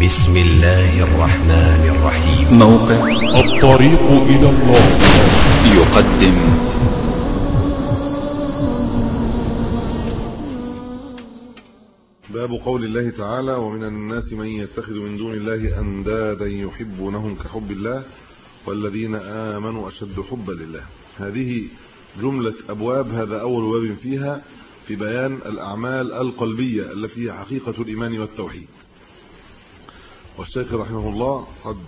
بسم الله الرحمن الرحيم. موقع الطريق إلى الله يقدم باب قول الله تعالى: ومن الناس من يتخذ من دون الله أندادا يحبونهم كحب الله والذين آمنوا أشد حبا لله. هذه جملة أبواب، هذا أول باب فيها في بيان الأعمال القلبية التي هي حقيقة الإيمان والتوحيد. والشيخ رحمه الله قد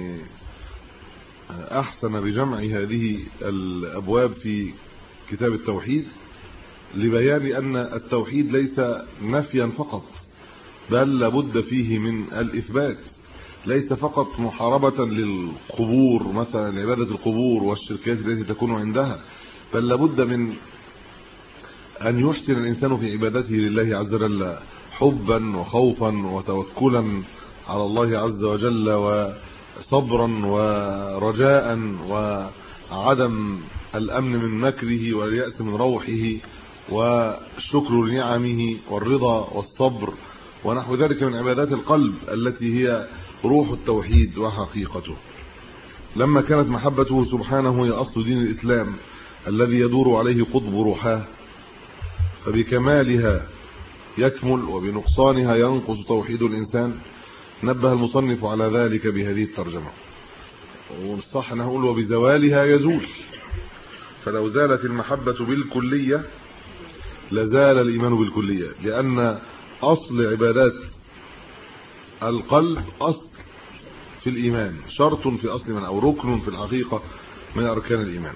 أحسن بجمع هذه الأبواب في كتاب التوحيد لبيان أن التوحيد ليس نفيا فقط، بل لابد فيه من الإثبات، ليس فقط محاربة للقبور مثلا، عبادة القبور والشركات التي تكون عندها، بل لابد من أن يحسن الإنسان في عبادته لله عز وجل حبا وخوفا وتوكلا على الله عز وجل، وصبرا ورجاء وعدم الأمن من مكره واليأس من روحه وشكر لنعمه والرضا والصبر ونحو ذلك من عبادات القلب التي هي روح التوحيد وحقيقته. لما كانت محبته سبحانه هي أصل دين الإسلام الذي يدور عليه قطب روحاه، فبكمالها يكمل وبنقصانها ينقص توحيد الإنسان. نبه المصنف على ذلك بهذه الترجمة، والصح نقول وبزوالها يزول. فلو زالت المحبة بالكلية لزال الإيمان بالكلية، لأن أصل عبادات القلب أصل في الإيمان، شرط في أصل من أو ركن في الحقيقة من أركان الإيمان.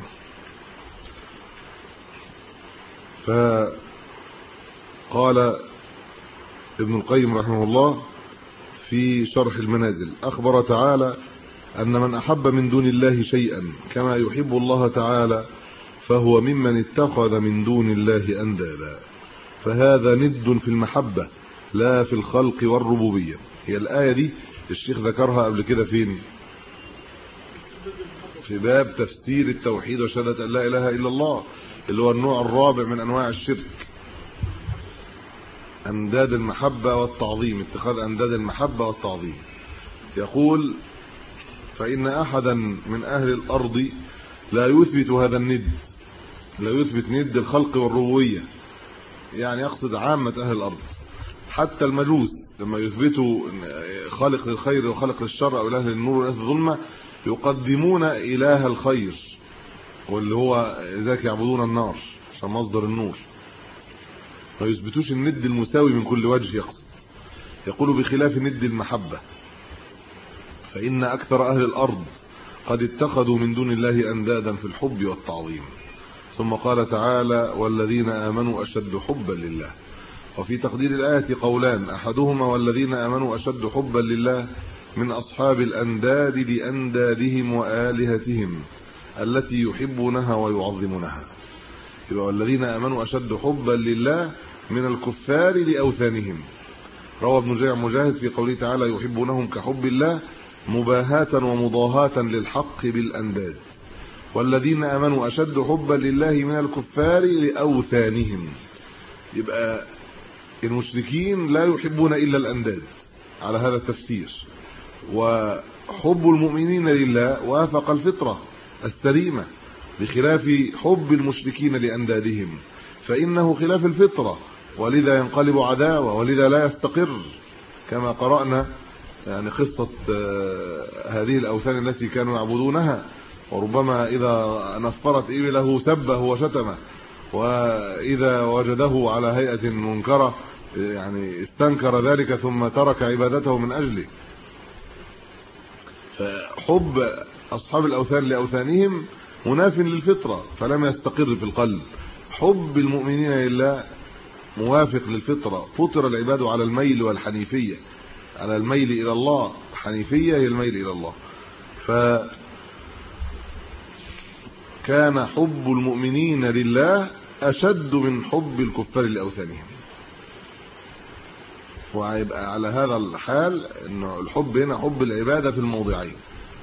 فقال ابن القيم رحمه الله في شرح المنازل: أخبر تعالى أن من أحب من دون الله شيئا كما يحب الله تعالى فهو ممن اتخذ من دون الله أندادا، فهذا ند في المحبة لا في الخلق والربوبية. هي الآية دي الشيخ ذكرها قبل كده فين؟ في باب تفسير التوحيد وشهادة أن لا إله إلا الله، اللي هو النوع الرابع من أنواع الشرك، أنداد المحبة والتعظيم، اتخاذ أنداد المحبة والتعظيم. يقول: فإن أحدا من أهل الأرض لا يثبت هذا الند، لا يثبت ند الخلق والربوبية، يعني يقصد عامة أهل الأرض. حتى المجوس لما يثبتوا خالق للخير وخالق للشر أو إله للنور وإله للظلمة يقدمون إله الخير، واللي هو ذاك يعبدون النار عشان مصدر النور، ما يثبتوش الند المساوي من كل وجه. يقصد يقول بخلاف ند المحبة، فإن أكثر أهل الأرض قد اتخذوا من دون الله أندادا في الحب والتعظيم. ثم قال تعالى: والذين آمنوا أشد حبا لله. وفي تقدير الآية قولان: أحدهما والذين آمنوا أشد حبا لله من أصحاب الأنداد لأندادهم وآلهتهم التي يحبونها ويعظمونها. يبقى والذين آمنوا أشد حبا لله من الكفار لأوثانهم. روى ابن مجاهد في قوله تعالى: يحبونهم كحب الله مباهاة ومضاهاة للحق بالأنداد. والذين آمنوا أشد حبا لله من الكفار لأوثانهم. يبقى المشركين لا يحبون إلا الأنداد على هذا التفسير، وحب المؤمنين لله وافق الفطرة السليمة، بخلاف حب المشركين لأندادهم فإنه خلاف الفطرة، ولذا ينقلب عداوة، ولذا لا يستقر. كما قرأنا قصة هذه الأوثان التي كانوا يعبدونها، وربما إذا نفرت إبله سبه وشتمه، وإذا وجده على هيئة منكرة استنكر ذلك ثم ترك عبادته من أجله. فحب أصحاب الأوثان لأوثانهم مناف للفطرة فلم يستقر في القلب. حب المؤمنين لله موافق للفطرة، فطر العباد على الميل والحنيفية، على الميل إلى الله. حنيفية هي الميل إلى الله. فكان حب المؤمنين لله أشد من حب الكفار لأوثانهم. ويبقى على هذا الحال إنه الحب هنا حب العبادة في الموضعين.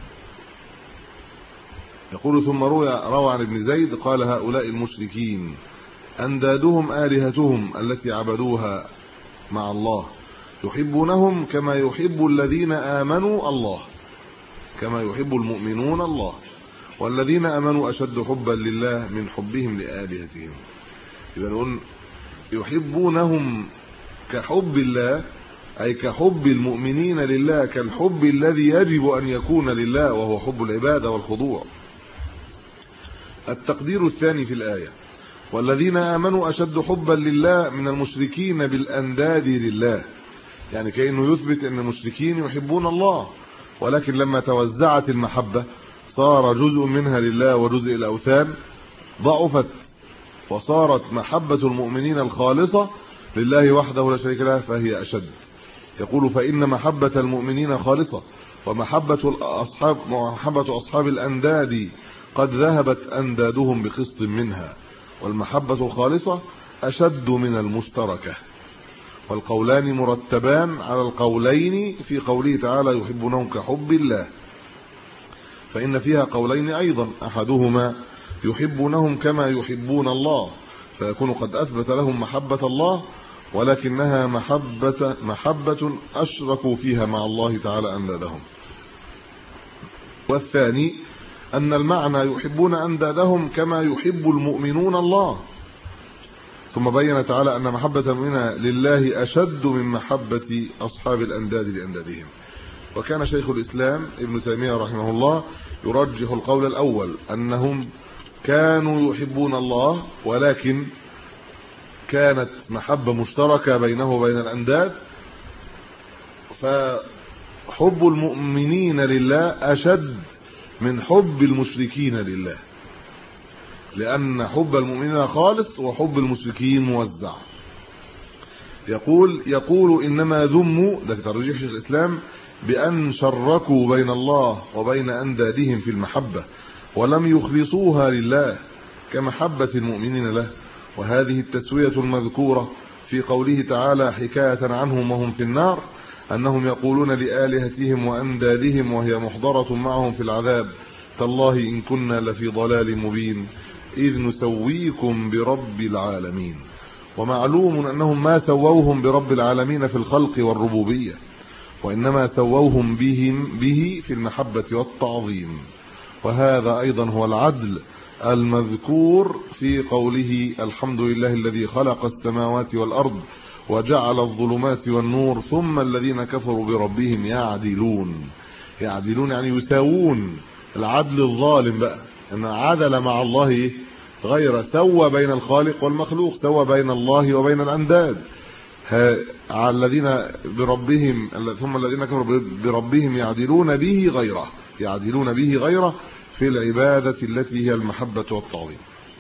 يقول: ثم روى عن ابن زيد قال: هؤلاء المشركين أندادهم آلهتهم التي عبدوها مع الله يحبونهم كما يحب الذين آمنوا الله، كما يحب المؤمنون الله، والذين آمنوا أشد حبا لله من حبهم لآلهتهم. يبقى نقول يحبونهم كحب الله، أي كحب المؤمنين لله، كالحب الذي يجب أن يكون لله، وهو حب العبادة والخضوع. التقدير الثاني في الآية: والذين آمنوا أشد حبا لله من المشركين بالأنداد لله، يعني كأنه يثبت أن المشركين يحبون الله، ولكن لما توزعت المحبة صار جزء منها لله وجزء الأوثان ضعفت، وصارت محبة المؤمنين الخالصة لله وحده لا شريك له فهي أشد. يقول: فإن محبة المؤمنين خالصة، ومحبة أصحاب الأنداد قد ذهبت أندادهم بقسط منها، والمحبة الخالصة أشد من المشتركة. والقولان مرتبان على القولين في قوله تعالى: يحبونهم كحب الله، فإن فيها قولين أيضا: أحدهما يحبونهم كما يحبون الله، فيكون قد أثبت لهم محبة الله، ولكنها محبة أشركوا فيها مع الله تعالى أندادهم. والثاني أن المعنى يحبون أندادهم كما يحب المؤمنون الله، ثم بين تعالى أن محبة المؤمنين لله أشد من محبة أصحاب الأنداد لأندادهم. وكان شيخ الإسلام ابن تيمية رحمه الله يرجح القول الأول، أنهم كانوا يحبون الله، ولكن كانت محبة مشتركة بينه وبين الأنداد، فحب المؤمنين لله أشد من حب المشركين لله، لأن حب المؤمنين خالص وحب المشركين موزع. يقول إنما ذموا، ده ترجيح شيخ الإسلام، بأن شركوا بين الله وبين أندادهم في المحبة، ولم يخلصوها لله كمحبة المؤمنين له. وهذه التسوية المذكورة في قوله تعالى حكاية عنهم وهم في النار، أنهم يقولون لآلهتهم وأندادهم وهي محضرة معهم في العذاب: تالله إن كنا لفي ضلال مبين إذ نسويكم برب العالمين. ومعلوم أنهم ما سووهم برب العالمين في الخلق والربوبية، وإنما سووهم به في المحبة والتعظيم. وهذا أيضا هو العدل المذكور في قوله: الحمد لله الذي خلق السماوات والأرض وجعل الظلمات والنور ثم الذين كفروا بربهم يعدلون. يعدلون يعني يساوون، العدل الظالم بقى ان عدل مع الله غير، سوى بين الخالق والمخلوق، سوى بين الله وبين الأنداد. الذين بربهم ثم الذين كفروا بربهم يعدلون به غيره في العبادة التي هي المحبة والتعظيم.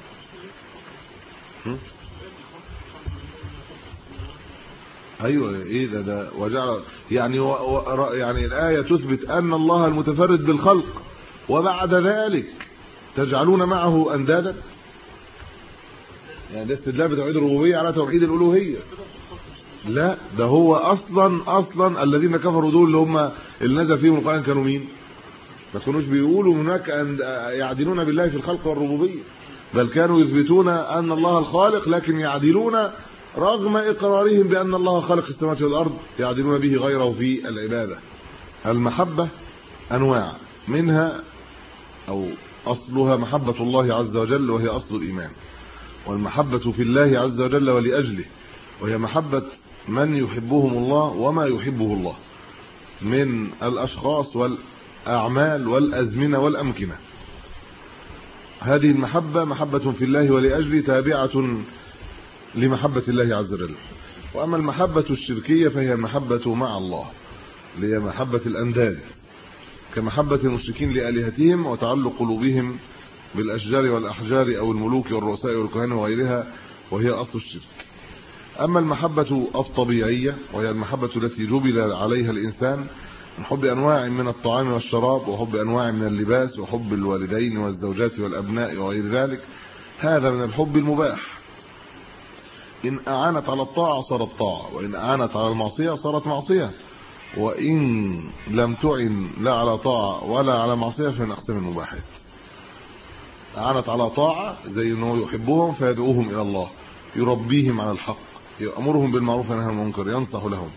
ايوه ايه ده وجعل يعني الآية تثبت أن الله المتفرد بالخلق، وبعد ذلك تجعلون معه أندادا، يعني ده استدلال بتوحيد الربوبية على توحيد الألوهية. لا، ده هو اصلا الذين كفروا دول اللي هم اللي نزل فيهم القرآن كانوا مين؟ ما كانوش بيقولوا هناك أن يعدلون بالله في الخلق والربوبية، بل كانوا يثبتون أن الله الخالق، لكن يعدلون رغم إقرارهم بأن الله خالق السماوات والأرض، يعدلون به غيره في العبادة. المحبة أنواع، منها أو أصلها محبة الله عز وجل، وهي أصل الإيمان. والمحبة في الله عز وجل ولأجله، وهي محبة من يحبهم الله وما يحبه الله من الأشخاص والأعمال والأزمنة والأمكنة. هذه المحبة محبة في الله ولأجله تابعة لمحبة الله عز وجل. وأما المحبة الشركية فهي المحبة مع الله، اللي هي محبة الأنداد، كمحبة المشركين لآلهتهم وتعلق قلوبهم بالأشجار والأحجار أو الملوك والرؤساء والكهنة وغيرها، وهي أصل الشرك. أما المحبة الطبيعية وهي المحبة التي جبل عليها الإنسان من حب أنواع من الطعام والشراب، وحب أنواع من اللباس، وحب الوالدين والزوجات والأبناء وغير ذلك، هذا من الحب المباح. إن أعانت على الطاعة صارت طاعة، وإن أعانت على المعصية صارت معصية، وإن لم تعن لا على طاعة ولا على معصية فمن أقسام المباحات. أعانت على طاعة زي أنه يحبهم فيدعوهم إلى الله، يربيهم على الحق، يأمرهم بالمعروف وينهى عن المنكر، ينصح لهم.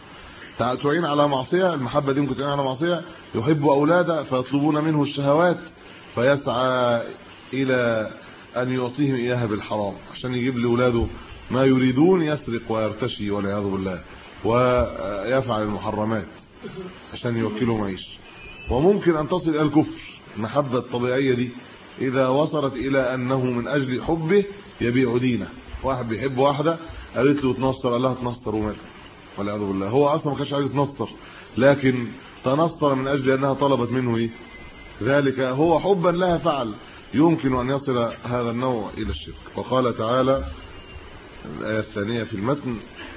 تعين على معصيه، المحبه دي ممكن تعين على معصيه، يحب اولاده فيطلبون منه الشهوات فيسعى الى ان يعطيهم اياها بالحرام عشان يجيب لاولاده ما يريدون، يسرق ويرتشي والعياذ بالله ويفعل المحرمات عشان يوكلهم عيش. وممكن ان تصل الى الكفر. المحبه الطبيعيه دي اذا وصلت الى انه من اجل حبه يبيع دينه. واحد بيحب واحده قالت له تنصر، قال لها تنصر ومال والعياذ بالله، هو اصلا ما كانش عايز يتنصر لكن تنصر من اجل انها طلبت منه ايه ذلك، هو حبا لها فعل. يمكن ان يصل هذا النوع الى الشرك. وقال تعالى الآية الثانية في المتن: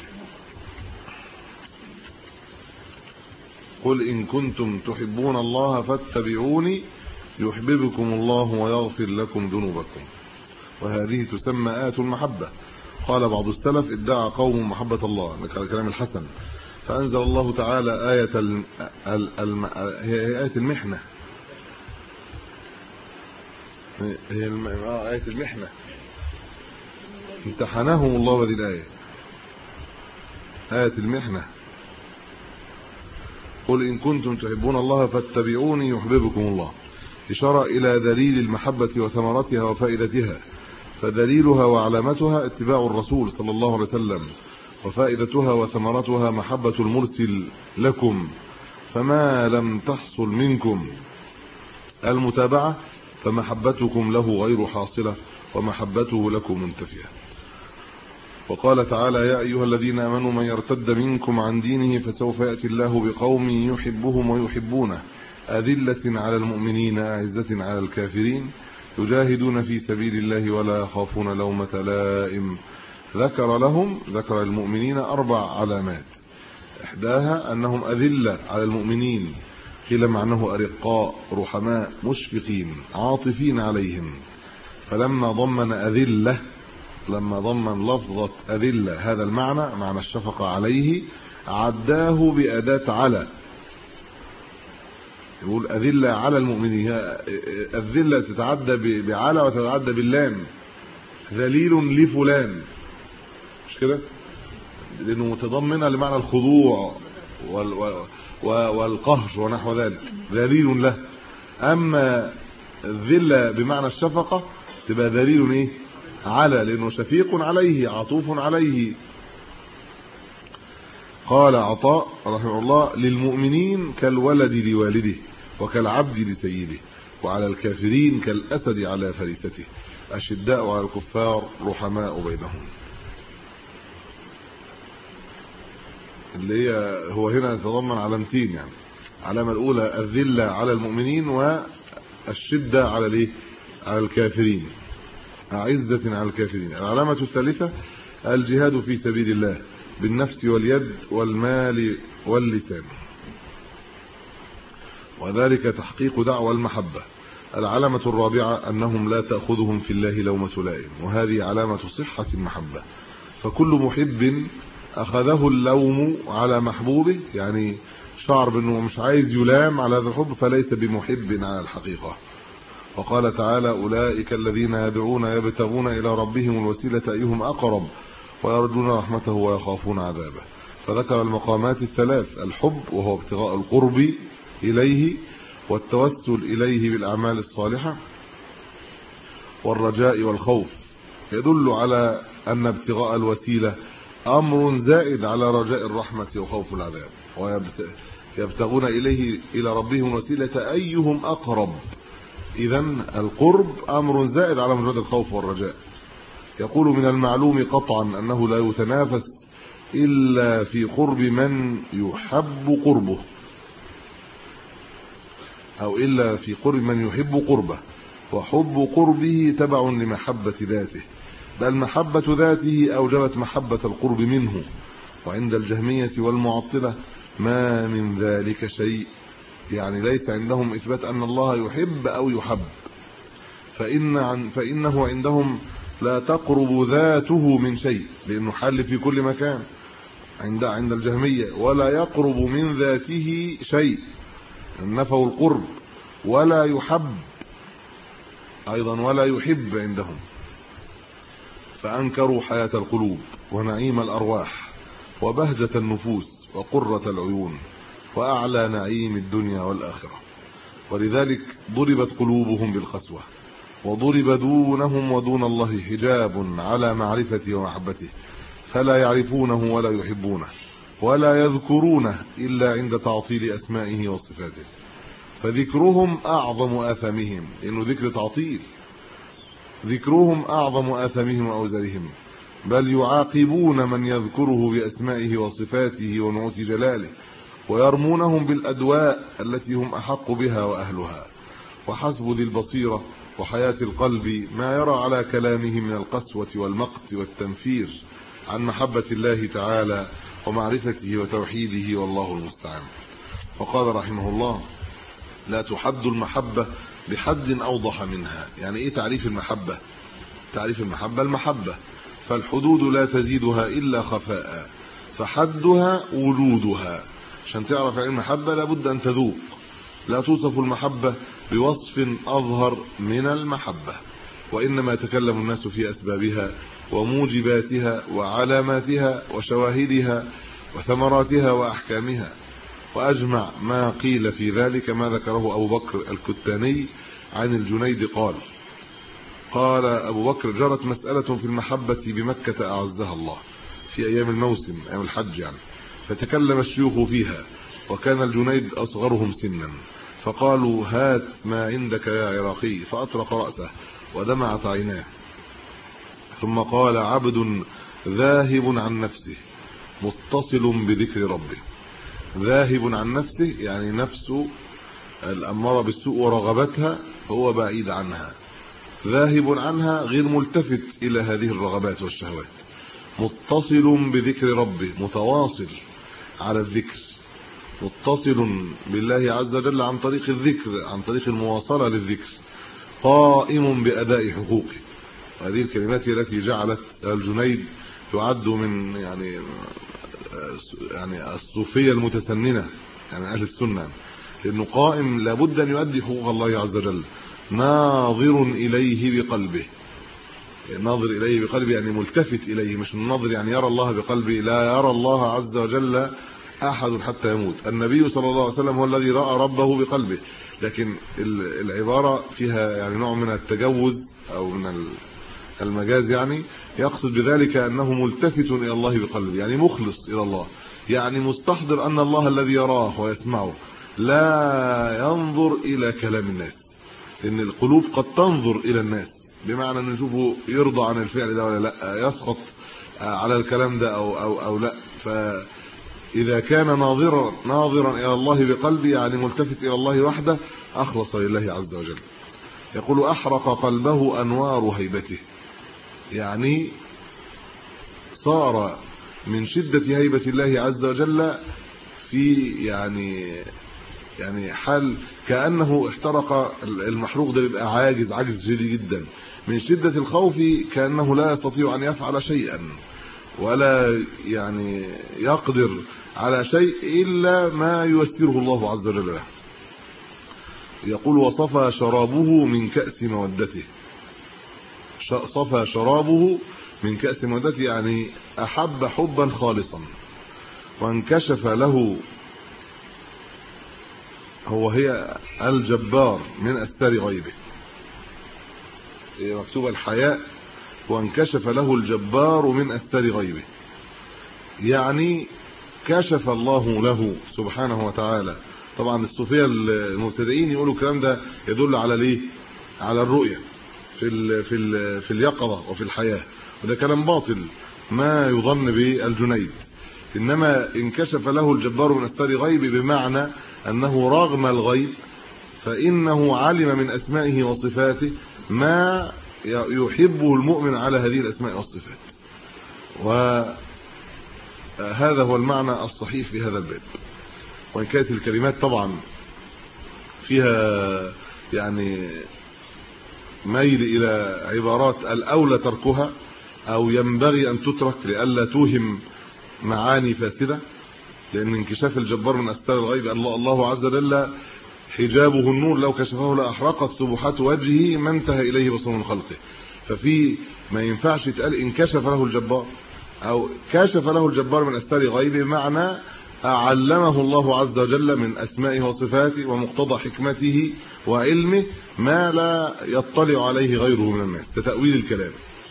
قل إن كنتم تحبون الله فاتبعوني يحببكم الله ويغفر لكم ذنوبكم. وهذه تسمى آية المحبة. قال بعض السلف: ادعى قوم محبة الله، ذكر كلام الحسن، فأنزل الله تعالى آية هي آية المحنة، هي آية المحنة، امتحنهم الله بهذه الآية، آية المحنة. قل إن كنتم تحبون الله فاتبعوني يحببكم الله، إشارة إلى دليل المحبة وثمرتها وفائدتها. فدليلها وعلامتها اتباع الرسول صلى الله عليه وسلم، وفائدتها وثمرتها محبة المرسل لكم. فما لم تحصل منكم المتابعة فمحبتكم له غير حاصلة ومحبته لكم منتفية. وقال تعالى: يا أيها الذين آمنوا من يرتد منكم عن دينه فسوف يأتي الله بقوم يحبهم ويحبونه أذلة على المؤمنين أعزة على الكافرين يجاهدون في سبيل الله ولا يخافون لومة لائم. ذكر المؤمنين 4 علامات، إحداها أنهم أذلة على المؤمنين، قيل معناه أرقاء رحماء مشفقين عاطفين عليهم. فلما ضمن أذلة، لما ضمن لفظة أذلة هذا المعنى، معنى الشفقة عليه، عداه بأداة على، يقول أذلة على المؤمنين. الذلة تتعدى بعلى وتتعدى باللام، ذليل لفلان، مش كده؟ لأنه متضمنة لمعنى الخضوع والقهر ونحو ذلك، ذليل له. أما الذلة بمعنى الشفقة تبقى ذليل ايه على، لانه شفيق عليه عطوف عليه. قال عطاء رحمه الله: للمؤمنين كالولد لوالده وكالعبد لسيده، وعلى الكافرين كالأسد على فريسته، أشداء على الكفار رحماء بينهم. اللي هو هنا يتضمن علامتين، يعني العلامة الأولى الذلة على المؤمنين، والشدة على الايه على الكافرين، أعزة على الكافرين. العلامة الثالثة الجهاد في سبيل الله بالنفس واليد والمال واللسان، وذلك تحقيق دعوى المحبة. العلامة الرابعة أنهم لا تأخذهم في الله لومة لائم، وهذه علامة صحة المحبة. فكل محب أخذه اللوم على محبوبه، يعني شعر بأنه مش عايز يلام على هذا الحب، فليس بمحب على الحقيقة. وقال تعالى: أولئك الذين يدعون يبتغون إلى ربهم الوسيلة أيهم أقرب ويرجون رحمته ويخافون عذابه. فذكر المقامات الثلاث: الحب وهو ابتغاء القرب إليه، والتوسل إليه بالأعمال الصالحة، والرجاء والخوف، يدل على أن ابتغاء الوسيلة أمر زائد على رجاء الرحمة وخوف العذاب. ويبتغون إلى ربهم الوسيلة أيهم أقرب، إذن القرب أمر زائد على مجرد الخوف والرجاء. يقول: من المعلوم قطعا أنه لا يتنافس إلا في قرب من يحب قربه، أو إلا في قرب من يحب قربه، وحب قربه تبع لمحبة ذاته، بل محبة ذاته أوجبت محبة القرب منه. وعند الجهمية والمعطلة ما من ذلك شيء، يعني ليس عندهم إثبات أن الله يحب أو يحب، فإنه عندهم لا تقرب ذاته من شيء، لأنه حل في كل مكان عند الجهمية، ولا يقرب من ذاته شيء، نفوا القرب، ولا يحب أيضا ولا يحب عندهم، فأنكروا حياة القلوب ونعيم الأرواح وبهجة النفوس وقرة العيون وأعلى نعيم الدنيا والآخرة. ولذلك ضربت قلوبهم بالقسوة، وضرب دونهم ودون الله حجاب على معرفته ومحبته، فلا يعرفونه ولا يحبونه ولا يذكرونه إلا عند تعطيل أسمائه وصفاته. فذكرهم أعظم آثامهم، لأنه ذكر تعطيل، ذكرهم أعظم آثامهم وأوزارهم، بل يعاقبون من يذكره بأسمائه وصفاته ونعوت جلاله، ويرمونهم بالأدواء التي هم أحق بها وأهلها. وحسب ذي البصيرة وحياة القلب ما يرى على كلامه من القسوة والمقت والتنفير عن محبة الله تعالى ومعرفته وتوحيده، والله المستعان. وقال رحمه الله: لا تحد المحبة بحد أوضح منها. يعني إيه تعريف المحبة؟ تعريف المحبة المحبة، فالحدود لا تزيدها إلا خفاء، فحدها وجودها. عشان تعرف عن المحبة لابد أن تذوق. لا توصف المحبة بوصف أظهر من المحبة، وإنما يتكلم الناس في أسبابها وموجباتها وعلاماتها وشواهدها وثمراتها وأحكامها. وأجمع ما قيل في ذلك ما ذكره أبو بكر الكتاني عن الجنيد قال أبو بكر: جرت مسألة في المحبة بمكة أعزها الله في أيام الموسم، أيام الحج يعني، فتكلم الشيوخ فيها، وكان الجنيد أصغرهم سنا، فقالوا: هات ما عندك يا عراقي، فأطرق رأسه ودمعت عيناه، ثم قال: عبد ذاهب عن نفسه متصل بذكر ربه. ذاهب عن نفسه يعني نفسه الأمارة بالسوء ورغبتها هو بعيد عنها، ذاهب عنها غير ملتفت إلى هذه الرغبات والشهوات، متصل بذكر ربه متواصل على الذكر، متصل بالله عز وجل عن طريق الذكر، عن طريق المواصلة للذكر، قائم بأداء حقوقه. هذه الكلمات التي جعلت الجنيد يعد من يعني الصوفية المتسننة، يعني أهل السنة، لأنه قائم لابد أن يؤدي حقوق الله عز وجل، ناظر إليه بقلبه. ناظر إليه بقلبه يعني ملتفت إليه، مش الناظر يعني يرى الله بقلبه، لا، يرى الله عز وجل أحد حتى يموت. النبي صلى الله عليه وسلم هو الذي رأى ربه بقلبه، لكن العبارة فيها يعني نوع من التجوز أو من المجاز، يعني يقصد بذلك أنه ملتفت إلى الله بقلبه، يعني مخلص إلى الله، يعني مستحضر أن الله الذي يراه ويسمعه، لا ينظر إلى كلام الناس، لأن القلوب قد تنظر إلى الناس، بمعنى أن نشوفه يرضى عن الفعل ده ولا لا، يسخط على الكلام ده أو لا. فإذا كان ناظرا إلى الله بقلبه يعني ملتفت إلى الله وحده، أخلص لله عز وجل. يقول: أحرق قلبه أنوار هيبته، يعني صار من شدة هيبة الله عز وجل في يعني حال كأنه احترق المحروق ده، بيبقى عاجز شديد جدا من شدة الخوف، كأنه لا يستطيع أن يفعل شيئا ولا يعني يقدر على شيء إلا ما ييسره الله عز وجل له. يقول: وصفى شرابه من كأس مودته. صفى شرابه من كأس مودته يعني أحب حبا خالصا، وانكشف له، هي الجبار من أستار غيبه، مكتوب الحياء، وانكشف له الجبار من أستار غيبه، يعني كشف الله له سبحانه وتعالى. طبعا الصوفية المبتدئين يقولوا الكلام ده يدل على ليه؟ على الرؤية في اليقظة وفي الحياة، وده كلام باطل ما يظن به الجنيد. إنما انكشف له الجبار من أستار غيبه بمعنى أنه رغم الغيب فإنه علم من أسمائه وصفاته ما يحبه المؤمن على هذه الأسماء والصفات. وهذا هو المعنى الصحيح في هذا الباب. وإن كانت الكلمات طبعا فيها يعني ميل إلى عبارات الأولى تركها أو ينبغي أن تترك لئلا توهم معاني فاسدة، لأن انكشاف الجبار من أستار الغيب الله عز وجل حجابه النور، لو كشفه لأحرقت سبحات وجهه ما انتهى إليه بصر من خلقه. ففي ما ينفعش يتقال انكشف له الجبار أو كشف له الجبار من أستار غيبه، معنى علمه الله عز وجل من أسمائه وصفاته ومقتضى حكمته وعلمه ما لا يطلع عليه غيره من الناس. تأويل الكلام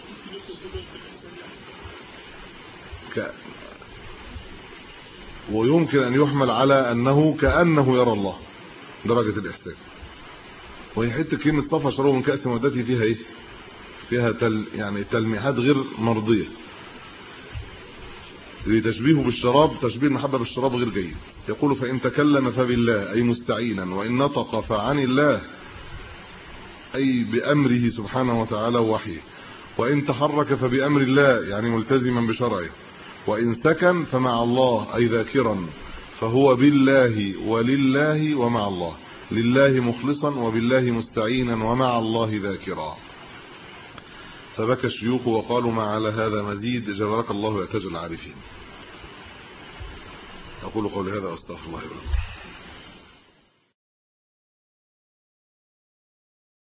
ويمكن أن يحمل على أنه كأنه يرى الله، درجة الإحسان. وهي حته كلمه صفى شربه من كأس مودته فيها ايه؟ فيها يعني تلميحات غير مرضيه. لتشبيهه بالشراب، تشبيه المحبه بالشراب غير جيد. يقول فإن تكلم فبالله أي مستعينا، وإن نطق فعن الله أي بأمره سبحانه وتعالى ووحيه، وإن تحرك فبأمر الله يعني ملتزما بشرعه، وإن سكن فمع الله أي ذاكرا، فهو بالله ولله ومع الله، لله مخلصا وبالله مستعينا ومع الله ذاكرا. فبكى الشيوخ وقالوا ما على هذا مزيد، جبرك الله يا تاج العارفين. أقول قولي هذا واستغفر الله لي ولكم.